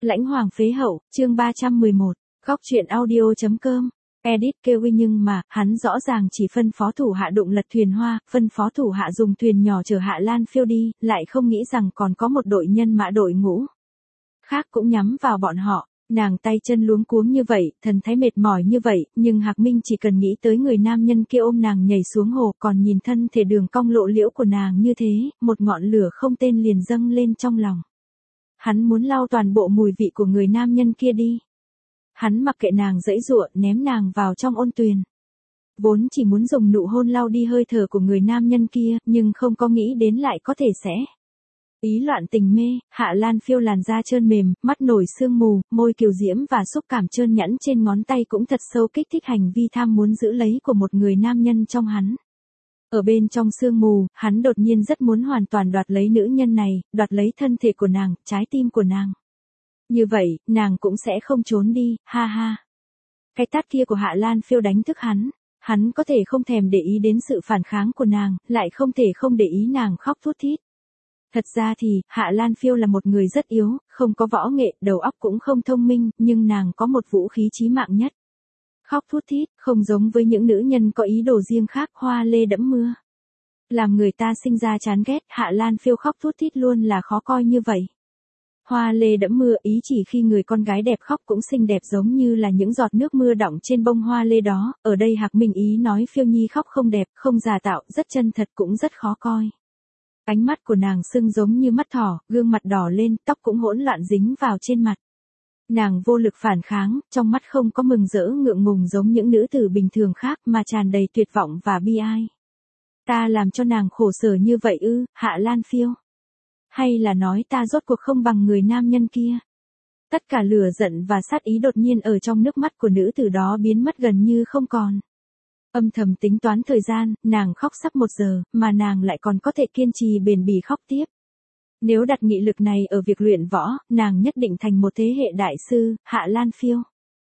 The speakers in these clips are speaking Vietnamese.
Lãnh Hoàng phế hậu, chương 311, góc truyện audio.com. Edit kêu nhưng mà, hắn rõ ràng chỉ phân phó thủ hạ đụng lật thuyền hoa, phân phó thủ hạ dùng thuyền nhỏ chở Hạ Lan Phiêu đi, lại không nghĩ rằng còn có một đội nhân mã đội ngũ khác cũng nhắm vào bọn họ. Nàng tay chân luống cuống như vậy, thần thái mệt mỏi như vậy, nhưng Hạc Minh chỉ cần nghĩ tới người nam nhân kia ôm nàng nhảy xuống hồ, còn nhìn thân thể đường cong lộ liễu của nàng như thế, một ngọn lửa không tên liền dâng lên trong lòng. Hắn muốn lau toàn bộ mùi vị của người nam nhân kia đi. Hắn mặc kệ nàng giãy giụa, ném nàng vào trong ôn tuyền. Vốn chỉ muốn dùng nụ hôn lau đi hơi thở của người nam nhân kia, nhưng không có nghĩ đến lại có thể sẽ ý loạn tình mê. Hạ Lan Phiêu làn da trơn mềm, mắt nổi sương mù, môi kiều diễm và xúc cảm trơn nhẵn trên ngón tay cũng thật sâu kích thích hành vi tham muốn giữ lấy của một người nam nhân trong hắn. Ở bên trong sương mù, hắn đột nhiên rất muốn hoàn toàn đoạt lấy nữ nhân này, đoạt lấy thân thể của nàng, trái tim của nàng. Như vậy, nàng cũng sẽ không trốn đi, ha ha. Cái tát kia của Hạ Lan Phiêu đánh thức hắn có thể không thèm để ý đến sự phản kháng của nàng, lại không thể không để ý nàng khóc thút thít. Thật ra thì, Hạ Lan Phiêu là một người rất yếu, không có võ nghệ, đầu óc cũng không thông minh, nhưng nàng có một vũ khí chí mạng nhất. Khóc thút thít, không giống với những nữ nhân có ý đồ riêng khác, hoa lê đẫm mưa. Làm người ta sinh ra chán ghét, Hạ Lan Phiêu khóc thút thít luôn là khó coi như vậy. Hoa lê đẫm mưa ý chỉ khi người con gái đẹp khóc cũng xinh đẹp giống như là những giọt nước mưa đọng trên bông hoa lê đó, ở đây Hạc Minh ý nói Phiêu Nhi khóc không đẹp, không giả tạo, rất chân thật cũng rất khó coi. Ánh mắt của nàng sưng giống như mắt thỏ, gương mặt đỏ lên, tóc cũng hỗn loạn dính vào trên mặt. Nàng vô lực phản kháng, trong mắt không có mừng rỡ ngượng ngùng giống những nữ tử bình thường khác mà tràn đầy tuyệt vọng và bi ai. Ta làm cho nàng khổ sở như vậy ư, Hạ Lan Phiêu? Hay là nói ta rốt cuộc không bằng người nam nhân kia? Tất cả lửa giận và sát ý đột nhiên ở trong nước mắt của nữ tử đó biến mất gần như không còn. Âm thầm tính toán thời gian, nàng khóc sắp 1 giờ, mà nàng lại còn có thể kiên trì bền bỉ khóc tiếp. Nếu đặt nghị lực này ở việc luyện võ, nàng nhất định thành một thế hệ đại sư, Hạ Lan Phiêu.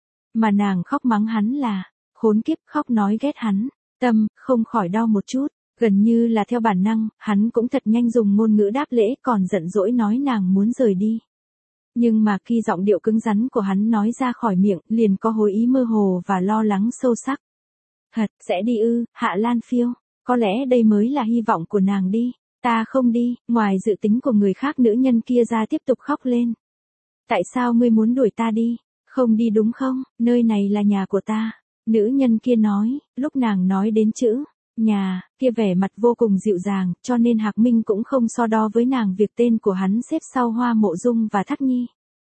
Mà nàng khóc mắng hắn là, khốn kiếp, khóc nói ghét hắn, tâm, không khỏi đau một chút, gần như là theo bản năng, hắn cũng thật nhanh dùng ngôn ngữ đáp lễ còn giận dỗi nói nàng muốn rời đi. Nhưng mà khi giọng điệu cứng rắn của hắn nói ra khỏi miệng, liền có hối ý mơ hồ và lo lắng sâu sắc. Thật, sẽ đi ư, Hạ Lan Phiêu, có lẽ đây mới là hy vọng của nàng đi. Ta không đi, ngoài dự tính của người khác nữ nhân kia ra tiếp tục khóc lên. Tại sao ngươi muốn đuổi ta đi? Không đi đúng không? Nơi này là nhà của ta. Nữ nhân kia nói, lúc nàng nói đến chữ nhà, kia vẻ mặt vô cùng dịu dàng, cho nên Hạc Minh cũng không so đo với nàng việc tên của hắn xếp sau Hoa Mộ Dung và Thác Nhi.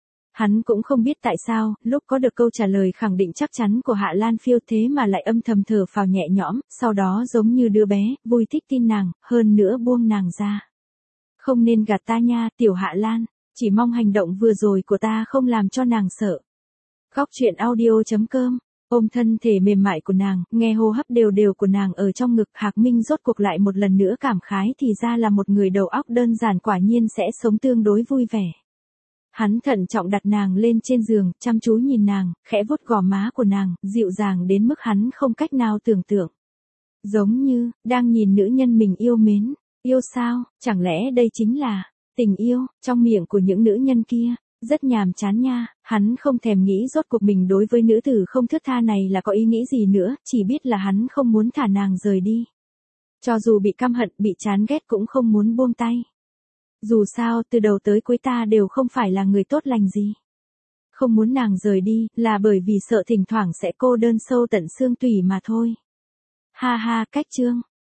Hắn cũng không biết tại sao, lúc có được câu trả lời khẳng định chắc chắn của Hạ Lan Phiêu thế mà lại âm thầm thở phào nhẹ nhõm, sau đó giống như đứa bé, vui thích tin nàng, hơn nữa buông nàng ra. Không nên gạt ta nha, tiểu Hạ Lan, chỉ mong hành động vừa rồi của ta không làm cho nàng sợ. Góc truyện audio.com, ôm thân thể mềm mại của nàng, nghe hô hấp đều đều của nàng ở trong ngực, Hạc Minh rốt cuộc lại một lần nữa cảm khái thì ra là một người đầu óc đơn giản quả nhiên sẽ sống tương đối vui vẻ. Hắn thận trọng đặt nàng lên trên giường, chăm chú nhìn nàng, khẽ vuốt gò má của nàng, dịu dàng đến mức hắn không cách nào tưởng tượng. Giống như, đang nhìn nữ nhân mình yêu mến. Yêu sao, chẳng lẽ đây chính là tình yêu, trong miệng của những nữ nhân kia. Rất nhàm chán nha, hắn không thèm nghĩ rốt cuộc mình đối với nữ tử không thướt tha này là có ý nghĩ gì nữa, chỉ biết là hắn không muốn thả nàng rời đi. Cho dù bị căm hận, bị chán ghét cũng không muốn buông tay. Dù sao, từ đầu tới cuối ta đều không phải là người tốt lành gì. Không muốn nàng rời đi, là bởi vì sợ thỉnh thoảng sẽ cô đơn sâu tận xương tủy mà thôi. Ha ha, cách chương.